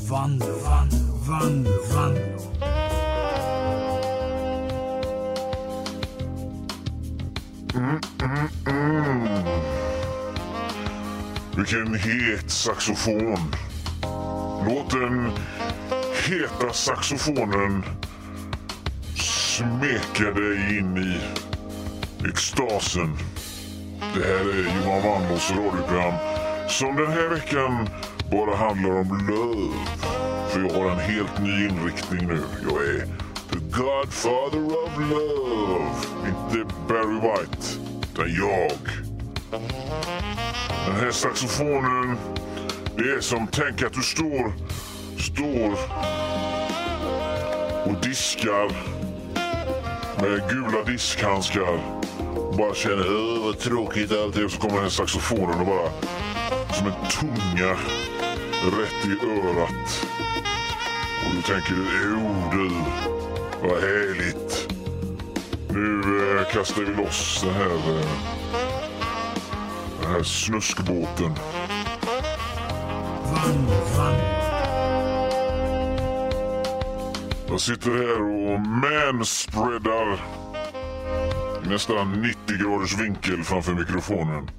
Vilken het saxofon. Låt den heta saxofonen smeka dig in i extasen. Det här är Johan Wandlås radioprogram som den här veckan bara handlar om love. För jag har en helt ny inriktning nu. Jag är the godfather of love. Inte Barry White, utan jag. Den här saxofonen, det är som tänk att du står och diskar med gula diskhandskar. Bara känner, vad tråkigt allt är. Och så kommer den här saxofonen och bara som en tunga rätt i örat. Och du tänker, du, vad härligt. Nu kastar vi loss den här snuskbåten. Jag sitter här och manspreadar i nästan 90 graders vinkel framför mikrofonen.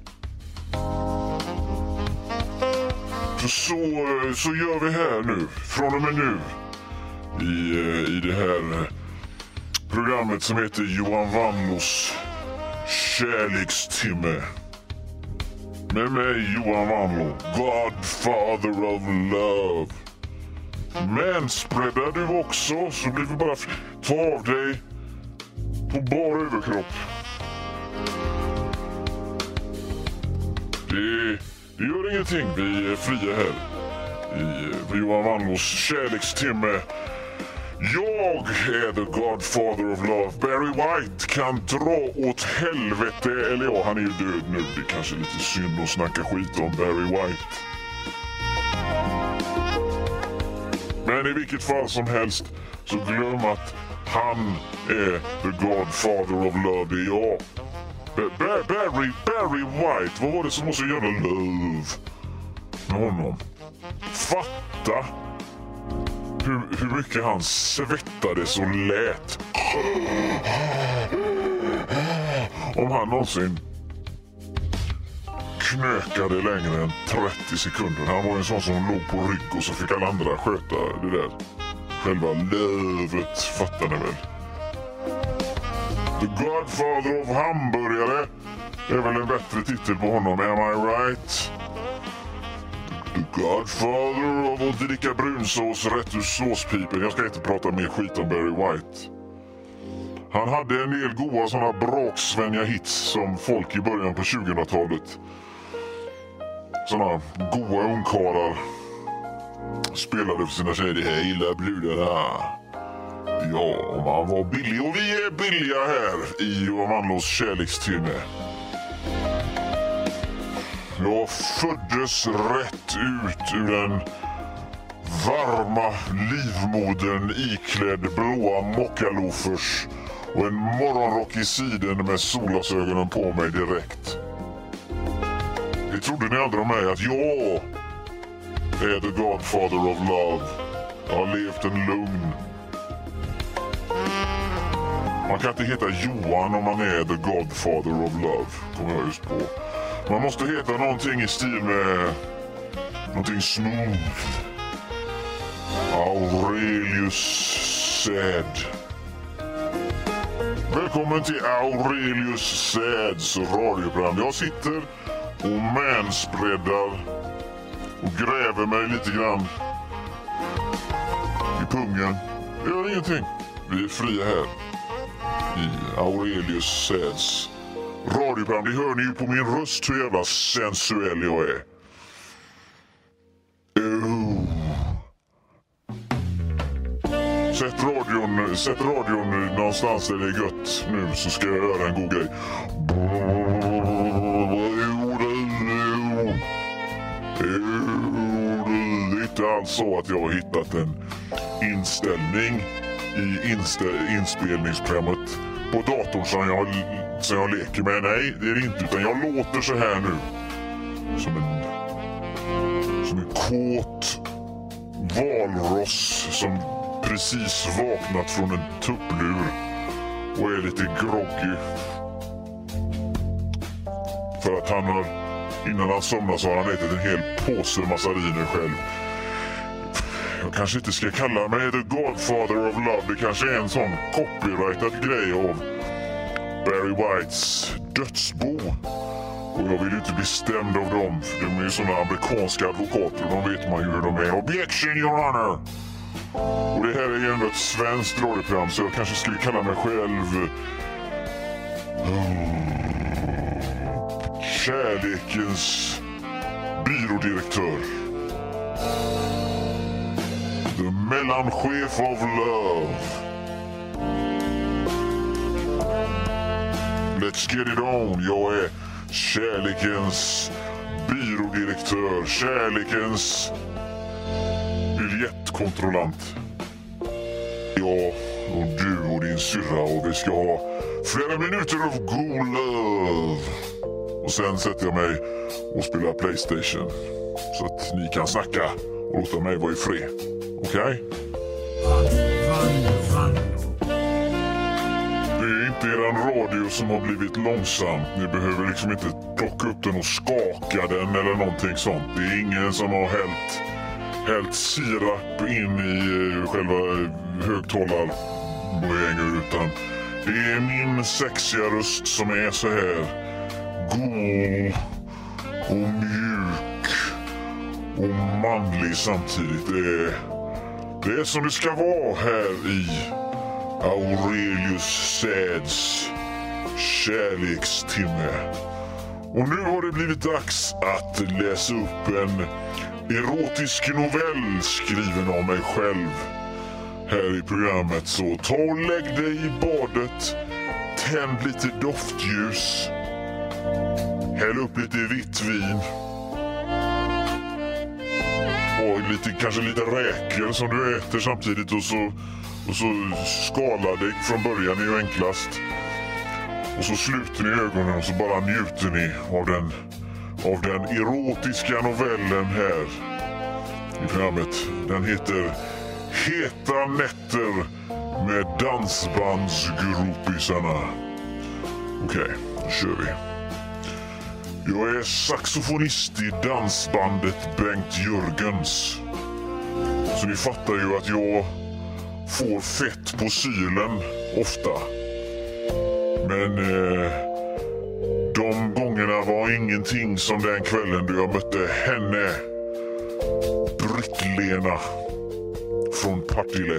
För så gör vi här nu, från och med nu, i det här programmet som heter Johan Wandlås kärlekstimme. Med mig Johan Wandlå, Godfather of Love. Manspreadar du också, så blir vi bara ta av dig på bara överkropp. Det gör ingenting, vi är fria här i Johan Wandlås kärlekstimme. Jag är the Godfather of Love. Barry White kan dra åt helvete. Eller ja, han är ju död nu. Det är kanske lite synd att snacka skit om Barry White. Men i vilket fall som helst så glöm att han är the Godfather of Love. Det är jag. Barry White. Vad var det som måste göra love med honom? Fatta hur mycket han svettades och lät. Om han någonsin knökade längre än 30 sekunder. Han var en sån som låg på rygg och så fick alla andra sköta det där. Själva lövet, fattar ni väl? The Godfather of hamburgare är väl en bättre titel på honom, am I right? The Godfather av att dricka brunsås rätt ur såspipen. Jag ska inte prata mer skit om Barry White. Han hade en del goda sådana braksvänja hits som folk i början på 2000-talet. Sådana goda ungkarlar spelade för sina tjejer. Hej, gillar bludarna. Ja, man var billig och vi är billiga här i Johan Wandlås kärlekstimme. Jag föddes rätt ut ur den varma livmodern iklädd blåa mockalofers och en morgonrock i siden med solglasögonen på mig direkt. Det trodde ni andra om mig att jag är the Godfather of Love. Jag har levt en lugn. Man kan inte heta Johan om man är the Godfather of Love, kommer jag just på. Man måste heta någonting i stil med någonting smooth. Aurelius Säd. Välkommen till Aurelius Säds radioprogram. Jag sitter och manspreadar och gräver mig lite grann i pungen. Det gör ingenting. Vi är fria här i Aurelius Säds radioprogram. Det hör ni ju på min röst hur jävla sensuell jag är. Sätt radion någonstans där det är gött nu så ska jag göra en god grej. Det är inte alls så att jag har hittat en inställning i inspelningsprogrammet på datorn som jag leker med. Nej, det är det inte, utan jag låter så här nu. Som en kåt valross som precis vaknat från en tupplur och är lite groggy. För att innan han somnar så har han ätit en hel påse massariner själv. Jag kanske inte ska kalla mig The Godfather of Love. Det kanske är en sån copyrightad grej av Barry Whites dödsbo. Och jag vill ju inte bli stämd av dem. För de är ju såna amerikanska advokater. De vet man ju hur de är. Objection, your honor! Och det här är ju ändå ett svenskt radioprogram. Så jag kanske skulle kalla mig själv... kärlekens byrådirektör. The mellanchef of love. Let's get it on. Jag är kärlekens byrådirektör. Kärlekens biljettkontrollant. Jag och du och din syrra och vi ska ha flera minuter av god love. Och sen sätter jag mig och spelar PlayStation. Så att ni kan snacka och låta mig vara i fred. Okej? Det är inte eran radio som har blivit långsam. Ni behöver liksom inte plocka upp den och skaka den eller någonting sånt. Det är ingen som har hällt sirap in i själva högtalargänget, utan det är min sexiga röst som är så här god och mjuk och manlig samtidigt. Det är som det ska vara här i Aurelius Säds kärlekstimme. Och nu har det blivit dags att läsa upp en erotisk novell skriven av mig själv här i programmet. Så ta och lägg dig i badet, tänd lite doftljus, häll upp lite vitt vin och kanske lite räkor som du äter samtidigt, och så skala dig från början är ju enklast. Och så sluter ni ögonen och så bara njuter ni av den erotiska novellen här i programmet. Den heter Heta nätter med dansbandsgropisarna. Okej, då kör vi. Jag är saxofonist i dansbandet Bengt Jörgens. Så ni fattar ju att jag får fett på sylen ofta. Men de gångerna var ingenting som den kvällen då jag mötte henne, Britt-Lena från Partille.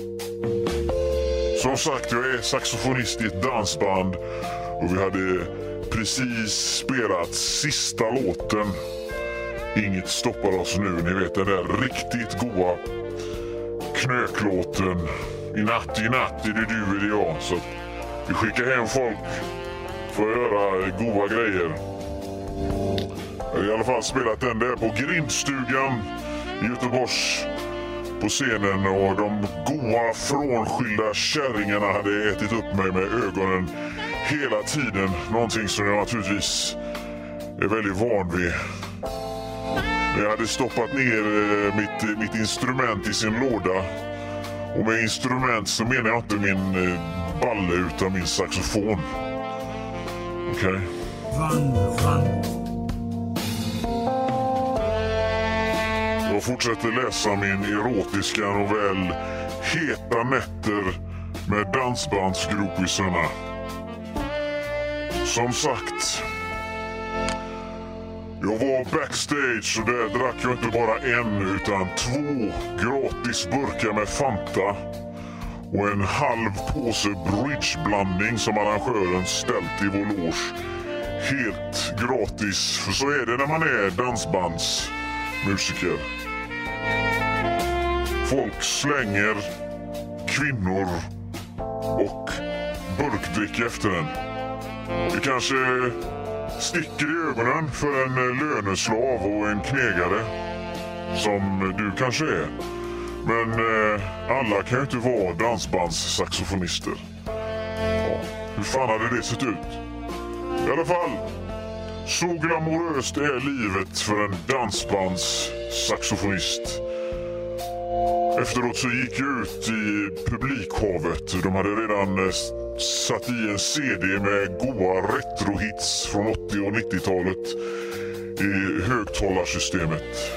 Som sagt, jag är saxofonist i ett dansband och vi hade precis spelat sista låten. Inget stoppar oss nu, ni vet den där riktigt goa knöklåten. I natt är det du eller jag. Så vi skickar hem folk för att göra goa grejer. Jag har i alla fall spelat den där på Grindstugan i Göteborgs på scenen, och de goa frånskilda kärringarna hade ätit upp mig med ögonen hela tiden. Någonting som jag naturligtvis är väldigt van vid. Jag hade stoppat ner mitt instrument i sin låda. Och med instrument så menar jag inte min balle utan min saxofon. Okej. Jag fortsätter läsa min erotiska novell Heta nätter med dansbandsgropisarna. Som sagt, jag var backstage och där drack jag inte bara en utan 2 gratis burkar med Fanta och en halv påse bridgeblandning som arrangören ställt i vår loge. Helt gratis, för så är det när man är dansbandsmusiker. Folk slänger kvinnor och burkdrick efter en. Det kanske sticker i ögonen för en löneslav och en knegare som du kanske är. Men alla kan ju inte vara dansbandssaxofonister. Ja, hur fan hade det sett ut? I alla fall, så glamoröst är livet för en dansbandssaxofonist. Efteråt så gick jag ut i publikhavet. De hade redan satt i en CD med goa retrohits från 80- och 90-talet i högtalarsystemet.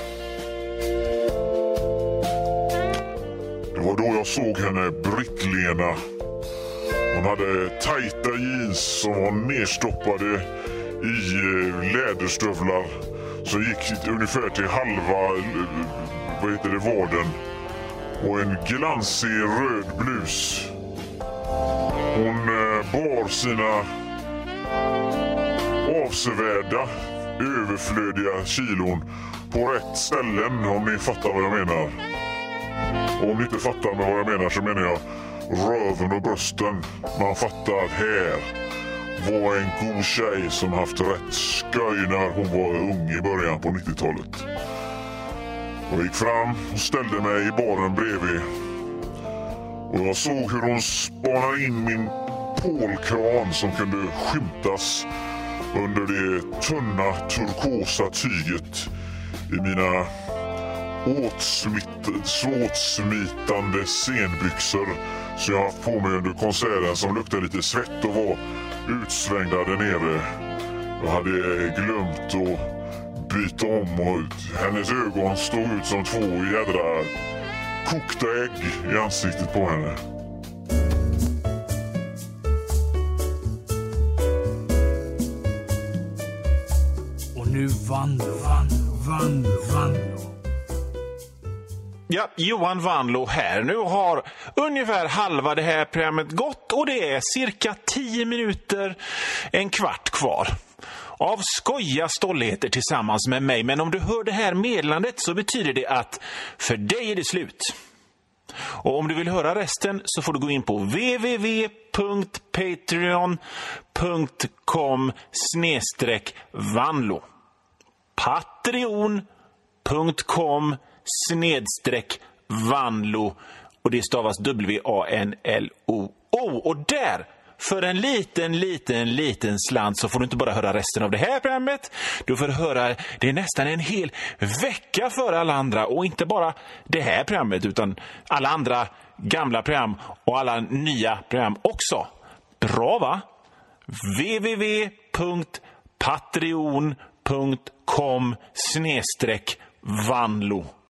Det var då jag såg henne, Britt-Lena. Hon hade tajta jeans som var nedstoppade i läderstövlar som gick ungefär till halva vaden. Och en glansig röd blus. Hon bar sina avsevärda, överflödiga kilon på rätt ställen, om ni fattar vad jag menar. Och om ni inte fattar med vad jag menar så menar jag röven och brösten. Man fattar att här var en god tjej som haft rätt skoj när hon var ung i början på 90-talet. Jag gick fram och ställde mig i baren bredvid. Och jag såg hur hon spanade in min pålkran som kunde skymtas under det tunna turkosa tyget i mina åtsmitande scenbyxor som jag haft på mig under konserten, som luktade lite svett och var utsvängda där nere. Jag hade glömt att byta om och hennes ögon stod ut som två jädra kokta ägg i ansiktet på henne. Och nu vann. Ja, Johan Vanlo här. Nu har ungefär halva det här programmet gått och det är cirka 10 minuter, en kvart kvar av skoja stolligheter tillsammans med mig. Men om du hör det här meddelandet så betyder det att för dig är det slut. Och om du vill höra resten så får du gå in på www.patreon.com/Vanlo. Patreon.com/Vanlo. Och det stavas WANLO. Och där, för en liten slant, så får du inte bara höra resten av det här programmet. Du får höra det nästan en hel vecka för alla andra. Och inte bara det här programmet utan alla andra gamla program och alla nya program också. Bra, va? www.patreon.com/Vanlo.